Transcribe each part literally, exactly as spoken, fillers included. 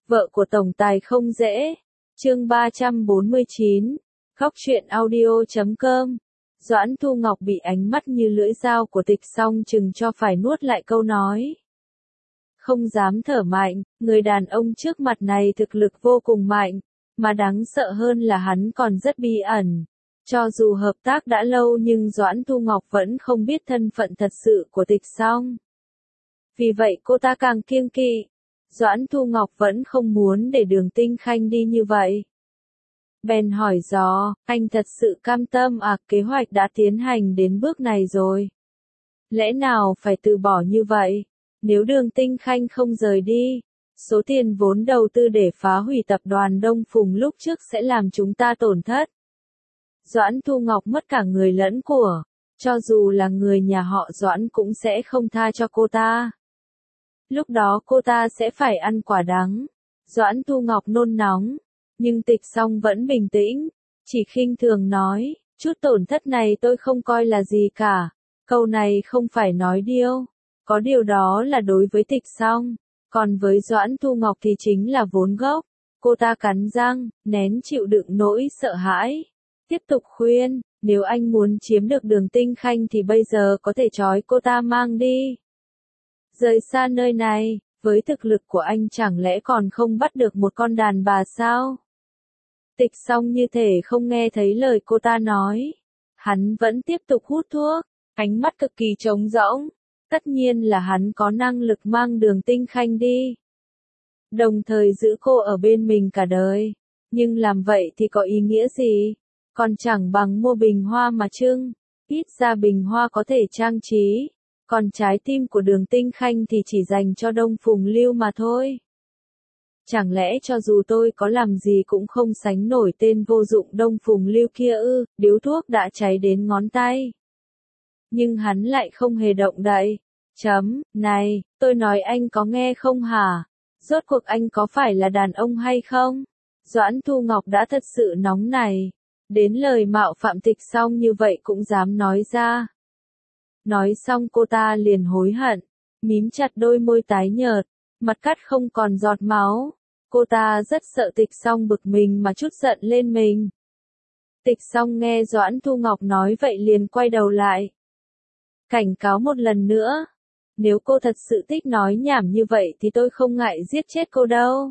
Vợ của tổng tài không dễ. Chương ba trăm bốn mươi chín. Góc truyện audio chấm com. Doãn Thu Ngọc bị ánh mắt như lưỡi dao của Tịch Song chừng cho phải nuốt lại câu nói. Không dám thở mạnh, người đàn ông trước mặt này thực lực vô cùng mạnh, mà đáng sợ hơn là hắn còn rất bí ẩn. Cho dù hợp tác đã lâu nhưng Doãn Thu Ngọc vẫn không biết thân phận thật sự của Tịch Song. Vì vậy cô ta càng kiêng kỵ. Doãn Thu Ngọc vẫn không muốn để Đường Tinh Khanh đi như vậy. Bèn hỏi dò, anh thật sự cam tâm à, kế hoạch đã tiến hành đến bước này rồi. Lẽ nào phải từ bỏ như vậy? Nếu Đường Tinh Khanh không rời đi, số tiền vốn đầu tư để phá hủy tập đoàn Đông Phùng lúc trước sẽ làm chúng ta tổn thất. Doãn Thu Ngọc mất cả người lẫn của, cho dù là người nhà họ Doãn cũng sẽ không tha cho cô ta. Lúc đó cô ta sẽ phải ăn quả đắng. Doãn Thu Ngọc nôn nóng, nhưng Tịch Song vẫn bình tĩnh, chỉ khinh thường nói, chút tổn thất này tôi không coi là gì cả. Câu này không phải nói điêu, có điều đó là đối với Tịch Song, còn với Doãn Thu Ngọc thì chính là vốn gốc. Cô ta cắn răng, nén chịu đựng nỗi sợ hãi, tiếp tục khuyên, nếu anh muốn chiếm được Đường Tinh Khanh thì bây giờ có thể trói cô ta mang đi. Rời xa nơi này, với thực lực của anh chẳng lẽ còn không bắt được một con đàn bà sao? Tịch Song như thể không nghe thấy lời cô ta nói. Hắn vẫn tiếp tục hút thuốc, ánh mắt cực kỳ trống rỗng. Tất nhiên là hắn có năng lực mang Đường Tinh Khanh đi, đồng thời giữ cô ở bên mình cả đời. Nhưng làm vậy thì có ý nghĩa gì? Còn chẳng bằng mua bình hoa mà trưng. Ít ra bình hoa có thể trang trí, còn trái tim của Đường Tinh Khanh thì chỉ dành cho Đông Phùng Lưu mà thôi. Chẳng lẽ cho dù tôi có làm gì cũng không sánh nổi tên vô dụng Đông Phùng Lưu kia ư? Điếu thuốc đã cháy đến ngón tay, nhưng hắn lại không hề động đậy. Chấm, này, tôi nói anh có nghe không hả? Rốt cuộc anh có phải là đàn ông hay không? Doãn Thu Ngọc đã thật sự nóng này, đến lời mạo phạm Tịch Song như vậy cũng dám nói ra. Nói xong cô ta liền hối hận, mím chặt đôi môi tái nhợt, mặt cắt không còn giọt máu. Cô ta rất sợ Tịch Song bực mình mà trút giận lên mình. Tịch Song nghe Doãn Thu Ngọc nói vậy liền quay đầu lại, cảnh cáo một lần nữa. Nếu cô thật sự thích nói nhảm như vậy thì tôi không ngại giết chết cô đâu.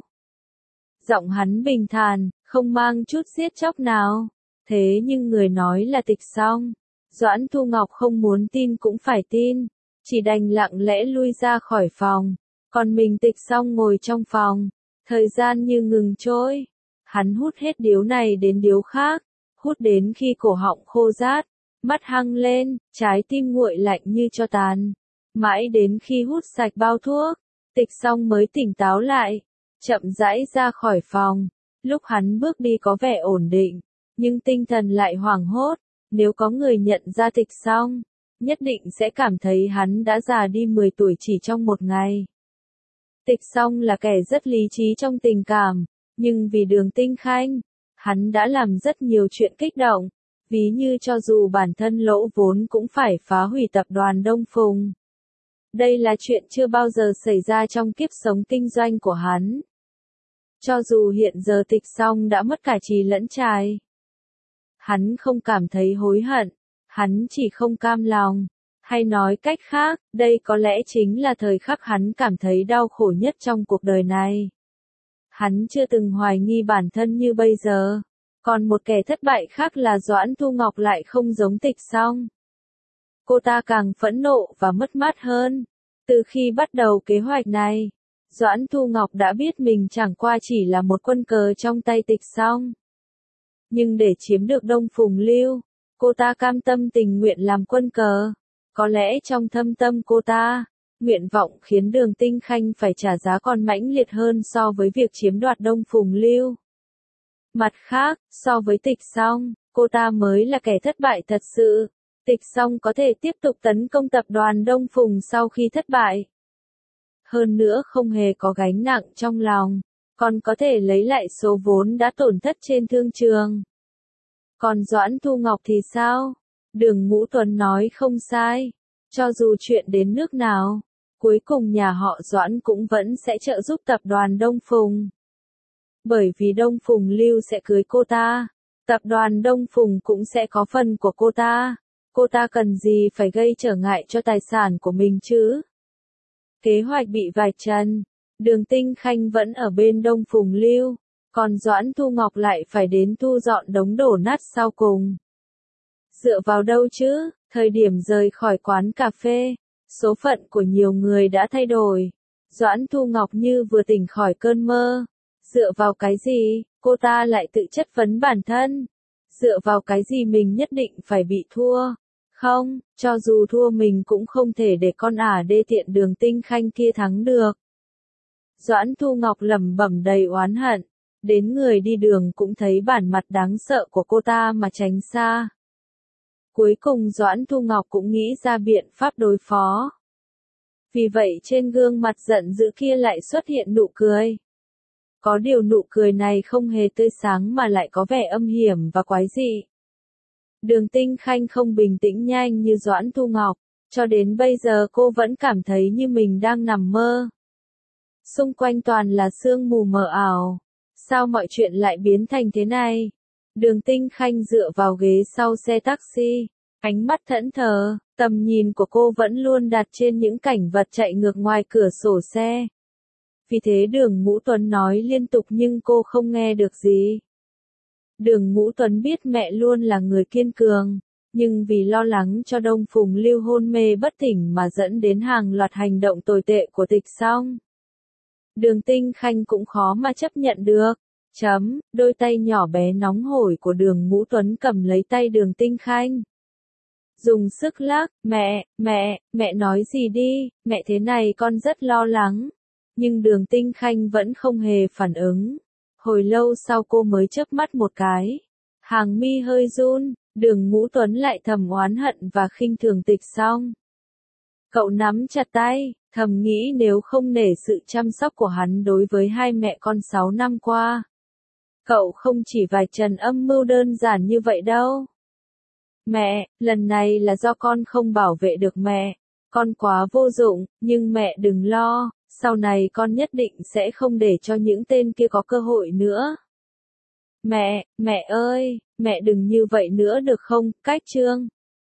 Giọng hắn bình thản, không mang chút giết chóc nào. Thế nhưng người nói là Tịch Song. Doãn Thu Ngọc không muốn tin cũng phải tin, chỉ đành lặng lẽ lui ra khỏi phòng. Còn mình Tịch Song ngồi trong phòng, thời gian như ngừng trôi. Hắn hút hết điếu này đến điếu khác, hút đến khi cổ họng khô rát, mắt hăng lên, trái tim nguội lạnh như tro tàn. Mãi đến khi hút sạch bao thuốc, Tịch Song mới tỉnh táo lại, chậm rãi ra khỏi phòng. Lúc hắn bước đi có vẻ ổn định, nhưng tinh thần lại hoảng hốt. Nếu có người nhận ra Tịch Song, nhất định sẽ cảm thấy hắn đã già đi mười tuổi chỉ trong một ngày. Tịch Song là kẻ rất lý trí trong tình cảm, nhưng vì Đường Tinh Khanh, hắn đã làm rất nhiều chuyện kích động, ví như cho dù bản thân lỗ vốn cũng phải phá hủy tập đoàn Đông Phùng. Đây là chuyện chưa bao giờ xảy ra trong kiếp sống kinh doanh của hắn. Cho dù hiện giờ Tịch Song đã mất cả trí lẫn trai, hắn không cảm thấy hối hận, hắn chỉ không cam lòng. Hay nói cách khác, đây có lẽ chính là thời khắc hắn cảm thấy đau khổ nhất trong cuộc đời này. Hắn chưa từng hoài nghi bản thân như bây giờ. Còn một kẻ thất bại khác là Doãn Thu Ngọc lại không giống Tịch Song. Cô ta càng phẫn nộ và mất mát hơn. Từ khi bắt đầu kế hoạch này, Doãn Thu Ngọc đã biết mình chẳng qua chỉ là một quân cờ trong tay Tịch Song. Nhưng để chiếm được Đông Phùng Lưu, cô ta cam tâm tình nguyện làm quân cờ. Có lẽ trong thâm tâm cô ta, nguyện vọng khiến Đường Tinh Khanh phải trả giá còn mãnh liệt hơn so với việc chiếm đoạt Đông Phùng Lưu. Mặt khác, so với Tịch Song, cô ta mới là kẻ thất bại thật sự. Tịch Song có thể tiếp tục tấn công tập đoàn Đông Phùng sau khi thất bại. Hơn nữa không hề có gánh nặng trong lòng, còn có thể lấy lại số vốn đã tổn thất trên thương trường. Còn Doãn Thu Ngọc thì sao? Đường Ngũ Tuấn nói không sai. Cho dù chuyện đến nước nào, cuối cùng nhà họ Doãn cũng vẫn sẽ trợ giúp tập đoàn Đông Phùng. Bởi vì Đông Phùng Lưu sẽ cưới cô ta. Tập đoàn Đông Phùng cũng sẽ có phần của cô ta. Cô ta cần gì phải gây trở ngại cho tài sản của mình chứ? Kế hoạch bị vạch trần. Đường Tinh Khanh vẫn ở bên Đông Phùng Lưu. Còn Doãn Thu Ngọc lại phải đến thu dọn đống đổ nát sau cùng. Dựa vào đâu chứ? Thời điểm rời khỏi quán cà phê, số phận của nhiều người đã thay đổi. Doãn Thu Ngọc như vừa tỉnh khỏi cơn mơ. Dựa vào cái gì, cô ta lại tự chất vấn bản thân? Dựa vào cái gì mình nhất định phải bị thua? Không, cho dù thua mình cũng không thể để con ả đê tiện Đường Tinh Khanh kia thắng được. Doãn Thu Ngọc lẩm bẩm đầy oán hận. Đến người đi đường cũng thấy bản mặt đáng sợ của cô ta mà tránh xa. Cuối cùng Doãn Thu Ngọc cũng nghĩ ra biện pháp đối phó. Vì vậy trên gương mặt giận dữ kia lại xuất hiện nụ cười. Có điều nụ cười này không hề tươi sáng mà lại có vẻ âm hiểm và quái dị. Đường Tinh Khanh không bình tĩnh nhanh như Doãn Thu Ngọc, cho đến bây giờ cô vẫn cảm thấy như mình đang nằm mơ. Xung quanh toàn là sương mù mờ ảo. Sao mọi chuyện lại biến thành thế này? Đường Tinh Khanh dựa vào ghế sau xe taxi, ánh mắt thẫn thờ, tầm nhìn của cô vẫn luôn đặt trên những cảnh vật chạy ngược ngoài cửa sổ xe. Vì thế Đường Ngũ Tuấn nói liên tục nhưng cô không nghe được gì. Đường Ngũ Tuấn biết mẹ luôn là người kiên cường, nhưng vì lo lắng cho Đông Phùng Lưu hôn mê bất tỉnh mà dẫn đến hàng loạt hành động tồi tệ của Tịch Song. Đường Tinh Khanh cũng khó mà chấp nhận được. Chấm, đôi tay nhỏ bé nóng hổi của Đường Ngũ Tuấn cầm lấy tay Đường Tinh Khanh. Dùng sức lắc, mẹ, mẹ, mẹ nói gì đi, mẹ thế này con rất lo lắng. Nhưng Đường Tinh Khanh vẫn không hề phản ứng. Hồi lâu sau cô mới chớp mắt một cái. Hàng mi hơi run, Đường Ngũ Tuấn lại thầm oán hận và khinh thường Tịch Song. Cậu nắm chặt tay, thầm nghĩ nếu không nể sự chăm sóc của hắn đối với hai mẹ con sáu năm qua. Cậu không chỉ vạch trần âm mưu đơn giản như vậy đâu. Mẹ, lần này là do con không bảo vệ được mẹ. Con quá vô dụng, nhưng mẹ đừng lo, sau này con nhất định sẽ không để cho những tên kia có cơ hội nữa. Mẹ, mẹ ơi, mẹ đừng như vậy nữa được không, Cách Trương.